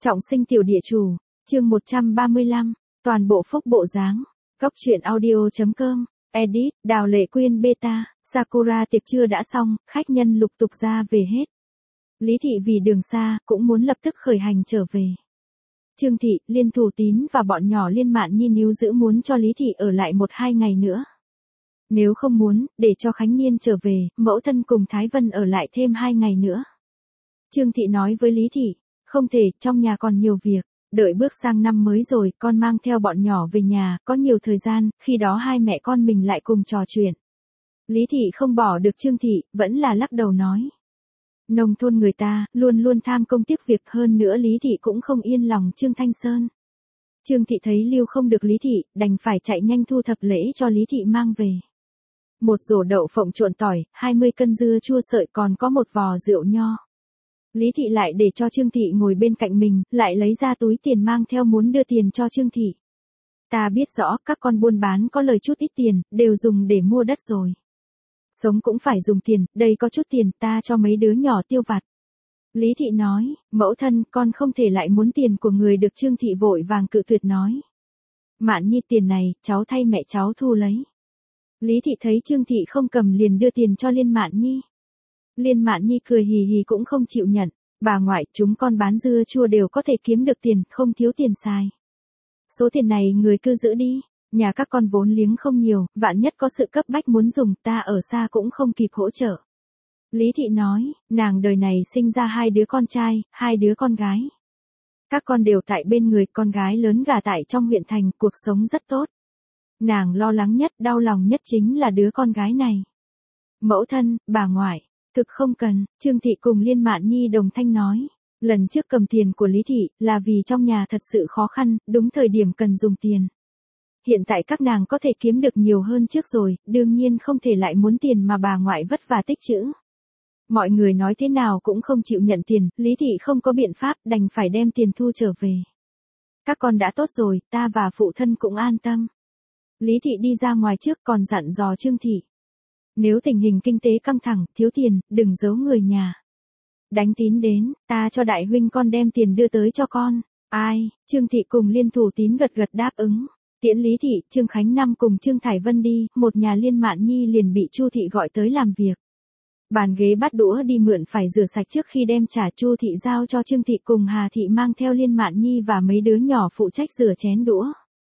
Trọng sinh tiểu địa chủ, chương 135, toàn bộ phúc bộ dáng. Góc truyện audio.com, edit, Đào Lệ Quyên beta, Sakura tiệc trưa đã xong, khách nhân lục tục ra về hết. Lý Thị vì đường xa, cũng muốn lập tức khởi hành trở về. Trương Thị, Liên Thủ Tín và bọn nhỏ Liên Mạn Nhi níu giữ muốn cho Lý Thị ở lại 1-2 ngày nữa. Nếu không muốn, để cho Khánh Niên trở về, mẫu thân cùng Thái Vân ở lại thêm 2 ngày nữa. Trương Thị nói với Lý Thị, không thể, trong nhà còn nhiều việc, đợi bước sang năm mới rồi, con mang theo bọn nhỏ về nhà, có nhiều thời gian, khi đó hai mẹ con mình lại cùng trò chuyện. Lý Thị không bỏ được Trương Thị, vẫn là lắc đầu nói. Nông thôn người ta, luôn luôn tham công tiếc việc, hơn nữa Lý Thị cũng không yên lòng Trương Thanh Sơn. Trương Thị thấy lưu không được Lý Thị, đành phải chạy nhanh thu thập lễ cho Lý Thị mang về. Một rổ đậu phộng trộn tỏi, 20 cân dưa chua sợi, còn có một vò rượu nho. Lý Thị lại để cho Trương Thị ngồi bên cạnh mình, lại lấy ra túi tiền mang theo muốn đưa tiền cho Trương Thị. Ta biết rõ, các con buôn bán có lời chút ít tiền, đều dùng để mua đất rồi. Sống cũng phải dùng tiền, đây có chút tiền, ta cho mấy đứa nhỏ tiêu vặt. Lý Thị nói, mẫu thân, con không thể lại muốn tiền của người được. Trương Thị vội vàng cự tuyệt nói. Mạn Nhi, tiền này, cháu thay mẹ cháu thu lấy. Lý Thị thấy Trương Thị không cầm liền đưa tiền cho Liên Mạn Nhi. Liên Mạn Nhi cười hì hì cũng không chịu nhận, bà ngoại, chúng con bán dưa chua đều có thể kiếm được tiền, không thiếu tiền xài. Số tiền này người cứ giữ đi, nhà các con vốn liếng không nhiều, vạn nhất có sự cấp bách muốn dùng, ta ở xa cũng không kịp hỗ trợ. Lý Thị nói, nàng đời này sinh ra 2 đứa con trai, 2 đứa con gái. Các con đều tại bên người, con gái lớn gả tại trong huyện thành, cuộc sống rất tốt. Nàng lo lắng nhất, đau lòng nhất chính là đứa con gái này. Mẫu thân, bà ngoại, thực không cần, Trương Thị cùng Liên Mạn Nhi đồng thanh nói. Lần trước cầm tiền của Lý Thị, là vì trong nhà thật sự khó khăn, đúng thời điểm cần dùng tiền. Hiện tại các nàng có thể kiếm được nhiều hơn trước rồi, đương nhiên không thể lại muốn tiền mà bà ngoại vất vả tích trữ. Mọi người nói thế nào cũng không chịu nhận tiền, Lý Thị không có biện pháp, đành phải đem tiền thu trở về. Các con đã tốt rồi, ta và phụ thân cũng an tâm. Lý Thị đi ra ngoài trước còn dặn dò Trương Thị. Nếu tình hình kinh tế căng thẳng, thiếu tiền, đừng giấu người nhà. Đánh Tín đến, ta cho đại huynh con đem tiền đưa tới cho con. Ai? Trương Thị cùng Liên Thủ Tín gật gật đáp ứng. Tiễn Lý Thị, Trương Khánh Năm cùng Trương Thải Vân đi, một nhà Liên Mạn Nhi liền bị Chu Thị gọi tới làm việc. Bàn ghế bát đũa đi mượn phải rửa sạch trước khi đem trả. Chu Thị giao cho Trương Thị cùng Hà Thị mang theo Liên Mạn Nhi và mấy đứa nhỏ phụ trách rửa chén đũa.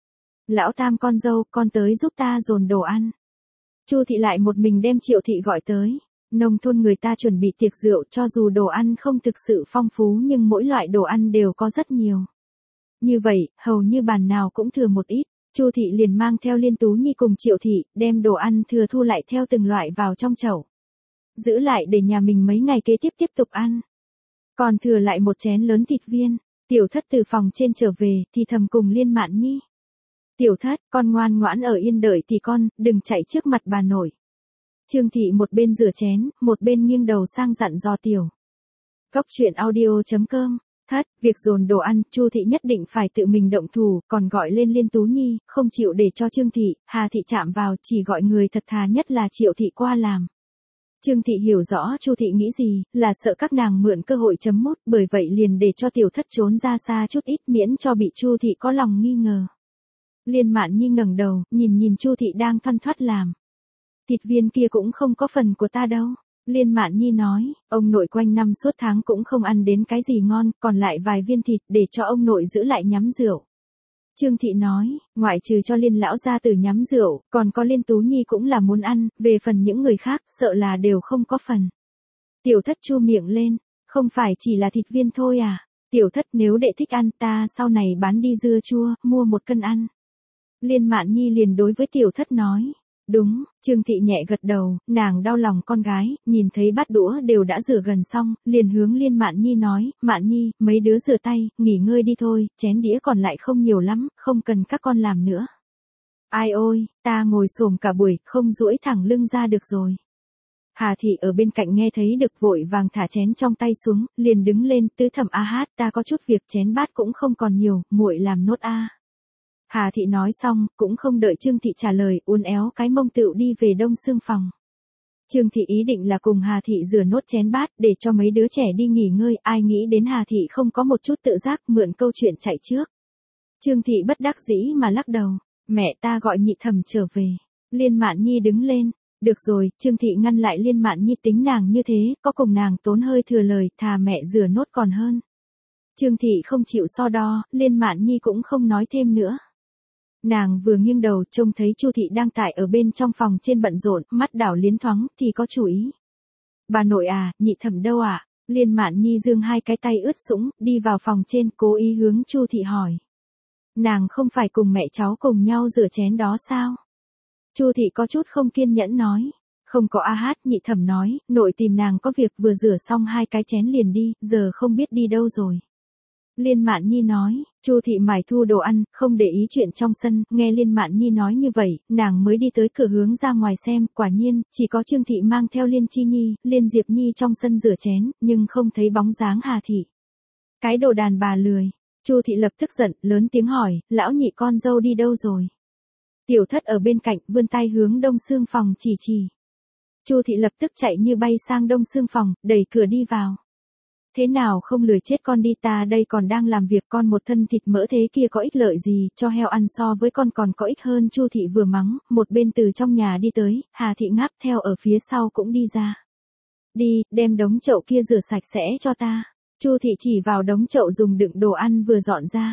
Lão Tam con dâu, con tới giúp ta dồn đồ ăn. Chu Thị lại một mình đem Triệu Thị gọi tới. Nông thôn người ta chuẩn bị tiệc rượu, cho dù đồ ăn không thực sự phong phú nhưng mỗi loại đồ ăn đều có rất nhiều. Như vậy, hầu như bàn nào cũng thừa một ít. Chu Thị liền mang theo Liên Tú Nhi cùng Triệu Thị, đem đồ ăn thừa thu lại theo từng loại vào trong chậu. Giữ lại để nhà mình mấy ngày kế tiếp tục ăn. Còn thừa lại một chén lớn thịt viên. Tiểu Thất từ phòng trên trở về, thì thầm cùng Liên Mạn Nhi. Tiểu Thất, con ngoan ngoãn ở yên đợi thì con, đừng chạy trước mặt bà nội. Trương Thị một bên rửa chén, một bên nghiêng đầu sang dặn dò Tiểu. Góc truyện audio.com, Thất, việc dồn đồ ăn, Chu Thị nhất định phải tự mình động thủ, còn gọi lên Liên Tú Nhi, không chịu để cho Trương Thị, Hà Thị chạm vào, chỉ gọi người thật thà nhất là Triệu Thị qua làm. Trương Thị hiểu rõ Chu Thị nghĩ gì, là sợ các nàng mượn cơ hội chấm mút, bởi vậy liền để cho Tiểu Thất trốn ra xa chút ít miễn cho bị Chu Thị có lòng nghi ngờ. Liên Mạn Nhi ngẩng đầu, nhìn Chu Thị đang thoăn thoắt làm. Thịt viên kia cũng không có phần của ta đâu. Liên Mạn Nhi nói, ông nội quanh năm suốt tháng cũng không ăn đến cái gì ngon, còn lại vài viên thịt để cho ông nội giữ lại nhắm rượu. Trương Thị nói, ngoại trừ cho Liên lão gia tử nhắm rượu, còn có Liên Tú Nhi cũng là muốn ăn, về phần những người khác, sợ là đều không có phần. Tiểu Thất chu miệng lên, không phải chỉ là thịt viên thôi à? Tiểu Thất, nếu đệ thích ăn, ta sau này bán đi dưa chua, mua 1 cân ăn. Liên Mạn Nhi liền đối với Tiểu Thất nói. Đúng, Trương Thị nhẹ gật đầu, nàng đau lòng con gái, nhìn thấy bát đũa đều đã rửa gần xong, liền hướng Liên Mạn Nhi nói, Mạn Nhi, mấy đứa rửa tay, nghỉ ngơi đi thôi, chén đĩa còn lại không nhiều lắm, không cần các con làm nữa. Ai ôi, ta ngồi xổm cả buổi, không duỗi thẳng lưng ra được rồi. Hà Thị ở bên cạnh nghe thấy được vội vàng thả chén trong tay xuống, liền đứng lên, tứ thẩm a hát, ta có chút việc, chén bát cũng không còn nhiều, muội làm nốt a. Hà Thị nói xong, cũng không đợi Trương Thị trả lời, uốn éo cái mông tựu đi về đông xương phòng. Trương Thị ý định là cùng Hà Thị rửa nốt chén bát để cho mấy đứa trẻ đi nghỉ ngơi, ai nghĩ đến Hà Thị không có một chút tự giác mượn câu chuyện chạy trước. Trương Thị bất đắc dĩ mà lắc đầu, mẹ ta gọi Nhị Thẩm trở về. Liên Mạn Nhi đứng lên, được rồi, Trương Thị ngăn lại Liên Mạn Nhi, tính nàng như thế, có cùng nàng tốn hơi thừa lời, thà mẹ rửa nốt còn hơn. Trương Thị không chịu so đo, Liên Mạn Nhi cũng không nói thêm nữa. Nàng vừa nghiêng đầu trông thấy Chu Thị đang tại ở bên trong phòng trên bận rộn, mắt đảo liến thoáng, thì có chủ ý. Bà nội à, Nhị Thẩm đâu ạ? Liên Mạn Nhi giương hai cái tay ướt sũng, đi vào phòng trên, cố ý hướng Chu Thị hỏi. Nàng không phải cùng mẹ cháu cùng nhau rửa chén đó sao? Chu Thị có chút không kiên nhẫn nói. Không có a hát, Nhị Thẩm nói, nội tìm nàng có việc, vừa rửa xong hai cái chén liền đi, giờ không biết đi đâu rồi. Liên Mạn Nhi nói, Chu Thị mải thu đồ ăn, không để ý chuyện trong sân, nghe Liên Mạn Nhi nói như vậy, nàng mới đi tới cửa hướng ra ngoài xem, quả nhiên, chỉ có Trương Thị mang theo Liên Chi Nhi, Liên Diệp Nhi trong sân rửa chén, nhưng không thấy bóng dáng Hà Thị. Cái đồ đàn bà lười. Chu Thị lập tức giận, lớn tiếng hỏi, lão nhị con dâu đi đâu rồi? Tiểu Thất ở bên cạnh, vươn tay hướng đông xương phòng chỉ. Chu Thị lập tức chạy như bay sang đông xương phòng, đẩy cửa đi vào. Thế nào không lười chết con đi, ta đây còn đang làm việc, con một thân thịt mỡ thế kia có ích lợi gì, cho heo ăn so với con còn có ích hơn. Chu Thị vừa mắng, một bên từ trong nhà đi tới, Hà Thị ngáp theo ở phía sau cũng đi ra. Đi, đem đống chậu kia rửa sạch sẽ cho ta. Chu Thị chỉ vào đống chậu dùng đựng đồ ăn vừa dọn ra.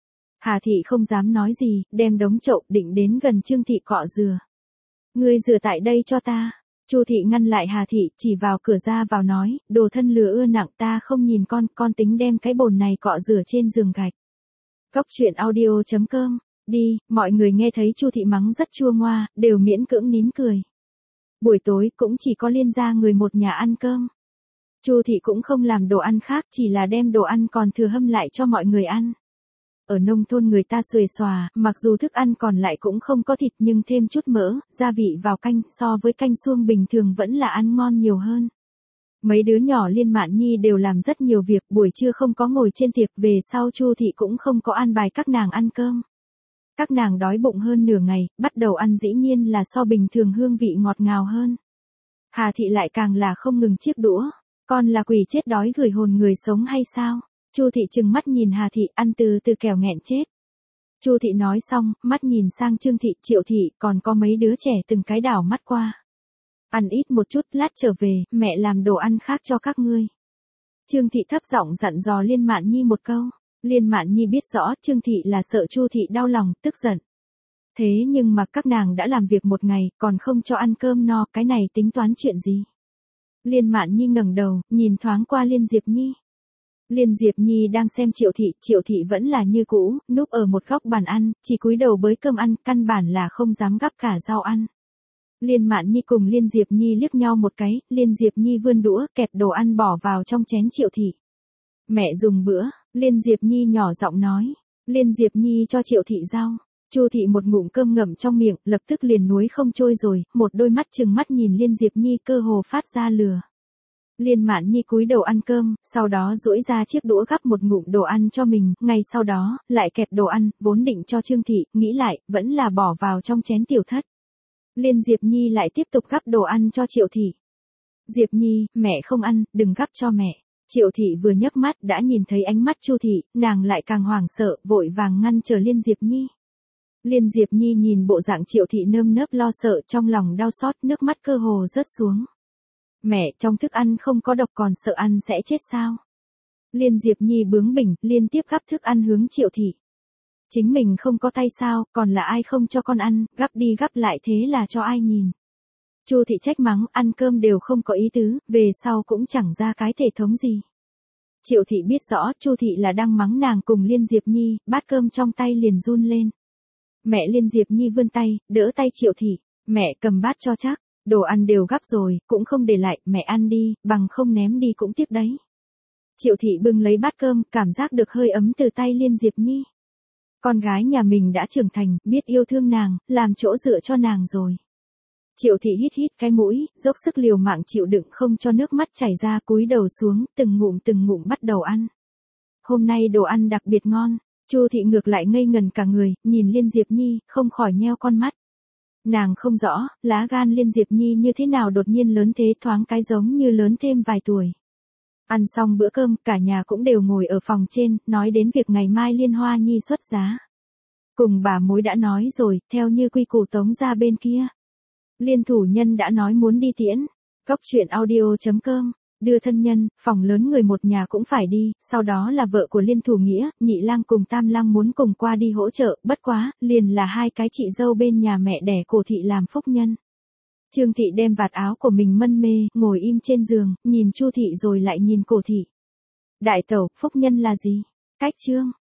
Hà Thị không dám nói gì, đem đống chậu định đến gần Trương Thị cọ rửa. Ngươi rửa tại đây cho ta. Chu Thị ngăn lại Hà Thị, chỉ vào cửa ra vào nói, đồ thân lừa ưa nặng, ta không nhìn con tính đem cái bồn này cọ rửa trên giường gạch. Cốc truyện audio.com, đi, mọi người nghe thấy Chu Thị mắng rất chua ngoa, đều miễn cưỡng nín cười. Buổi tối cũng chỉ có Liên gia người một nhà ăn cơm. Chu Thị cũng không làm đồ ăn khác, chỉ là đem đồ ăn còn thừa hâm lại cho mọi người ăn. Ở nông thôn người ta xuề xòa, mặc dù thức ăn còn lại cũng không có thịt nhưng thêm chút mỡ, gia vị vào canh, so với canh suông bình thường vẫn là ăn ngon nhiều hơn. Mấy đứa nhỏ Liên Mạn Nhi đều làm rất nhiều việc, buổi trưa không có ngồi trên tiệc, về sau Chu Thị cũng không có an bài các nàng ăn cơm. Các nàng đói bụng hơn nửa ngày, bắt đầu ăn dĩ nhiên là so bình thường hương vị ngọt ngào hơn. Hà Thị lại càng là không ngừng chiếc đũa, con là quỷ chết đói gửi hồn người sống hay sao? Chu Thị trừng mắt nhìn Hà Thị, ăn từ từ kẻo nghẹn chết. Chu Thị nói xong, mắt nhìn sang Trương Thị, Triệu Thị, còn có mấy đứa trẻ từng cái đảo mắt qua. Ăn ít một chút, lát trở về, mẹ làm đồ ăn khác cho các ngươi. Trương Thị thấp giọng dặn dò Liên Mạn Nhi một câu. Liên Mạn Nhi biết rõ Trương Thị là sợ Chu Thị đau lòng, tức giận. Thế nhưng mà các nàng đã làm việc một ngày, còn không cho ăn cơm no, cái này tính toán chuyện gì? Liên Mạn Nhi ngẩng đầu, nhìn thoáng qua Liên Diệp Nhi. Liên Diệp Nhi đang xem Triệu Thị vẫn là như cũ, núp ở một góc bàn ăn, chỉ cúi đầu bới cơm ăn, căn bản là không dám gắp cả rau ăn. Liên Mạn Nhi cùng Liên Diệp Nhi liếc nhau một cái, Liên Diệp Nhi vươn đũa, kẹp đồ ăn bỏ vào trong chén Triệu Thị. Mẹ dùng bữa, Liên Diệp Nhi nhỏ giọng nói. Liên Diệp Nhi cho Triệu Thị rau. Chu Thị một ngụm cơm ngậm trong miệng, lập tức liền nuối không trôi rồi, một đôi mắt trừng mắt nhìn Liên Diệp Nhi cơ hồ phát ra lửa. Liên Mạn Nhi cúi đầu ăn cơm, sau đó duỗi ra chiếc đũa gắp một ngụm đồ ăn cho mình, ngay sau đó, lại kẹp đồ ăn, vốn định cho Trương Thị, nghĩ lại, vẫn là bỏ vào trong chén Tiểu Thất. Liên Diệp Nhi lại tiếp tục gắp đồ ăn cho Triệu Thị. Diệp Nhi, mẹ không ăn, đừng gắp cho mẹ. Triệu Thị vừa nhấc mắt đã nhìn thấy ánh mắt Chu Thị, nàng lại càng hoảng sợ, vội vàng ngăn trở Liên Diệp Nhi. Liên Diệp Nhi nhìn bộ dạng Triệu Thị nơm nớp lo sợ, trong lòng đau xót, nước mắt cơ hồ rớt xuống. Mẹ, trong thức ăn không có độc, còn sợ ăn sẽ chết sao? Liên Diệp Nhi bướng bỉnh, liên tiếp gắp thức ăn hướng Triệu Thị. Chính mình không có tay sao, còn là ai không cho con ăn, gắp đi gắp lại thế là cho ai nhìn. Chu Thị trách mắng, ăn cơm đều không có ý tứ, về sau cũng chẳng ra cái thể thống gì. Triệu Thị biết rõ Chu Thị là đang mắng nàng cùng Liên Diệp Nhi, bát cơm trong tay liền run lên. Mẹ Liên Diệp Nhi vươn tay, đỡ tay Triệu Thị, mẹ cầm bát cho chắc. Đồ ăn đều gắp rồi, cũng không để lại, mẹ ăn đi, bằng không ném đi cũng tiếc đấy. Triệu Thị bưng lấy bát cơm, cảm giác được hơi ấm từ tay Liên Diệp Nhi. Con gái nhà mình đã trưởng thành, biết yêu thương nàng, làm chỗ dựa cho nàng rồi. Triệu Thị hít hít cái mũi, dốc sức liều mạng chịu đựng không cho nước mắt chảy ra, cúi đầu xuống, từng ngụm bắt đầu ăn. Hôm nay đồ ăn đặc biệt ngon, Chu Thị ngược lại ngây ngần cả người, nhìn Liên Diệp Nhi, không khỏi nheo con mắt. Nàng không rõ, lá gan Liên Diệp Nhi như thế nào đột nhiên lớn thế, thoáng cái giống như lớn thêm vài tuổi. Ăn xong bữa cơm, cả nhà cũng đều ngồi ở phòng trên, nói đến việc ngày mai Liên Hoa Nhi xuất giá. Cùng bà mối đã nói rồi, theo như quy củ Tống gia bên kia. Liên thủ nhân đã nói muốn đi tiễn. Cốc truyện audio.com, đưa thân nhân, phòng lớn người một nhà cũng phải đi, sau đó là vợ của Liên thủ nghĩa, nhị lang cùng tam lang muốn cùng qua đi hỗ trợ, bất quá, liền là hai cái chị dâu bên nhà mẹ đẻ Cổ thị làm phúc nhân. Trương thị đem vạt áo của mình mân mê, ngồi im trên giường, nhìn Chu thị rồi lại nhìn Cổ thị. Đại tẩu, phúc nhân là gì? Cách Trương,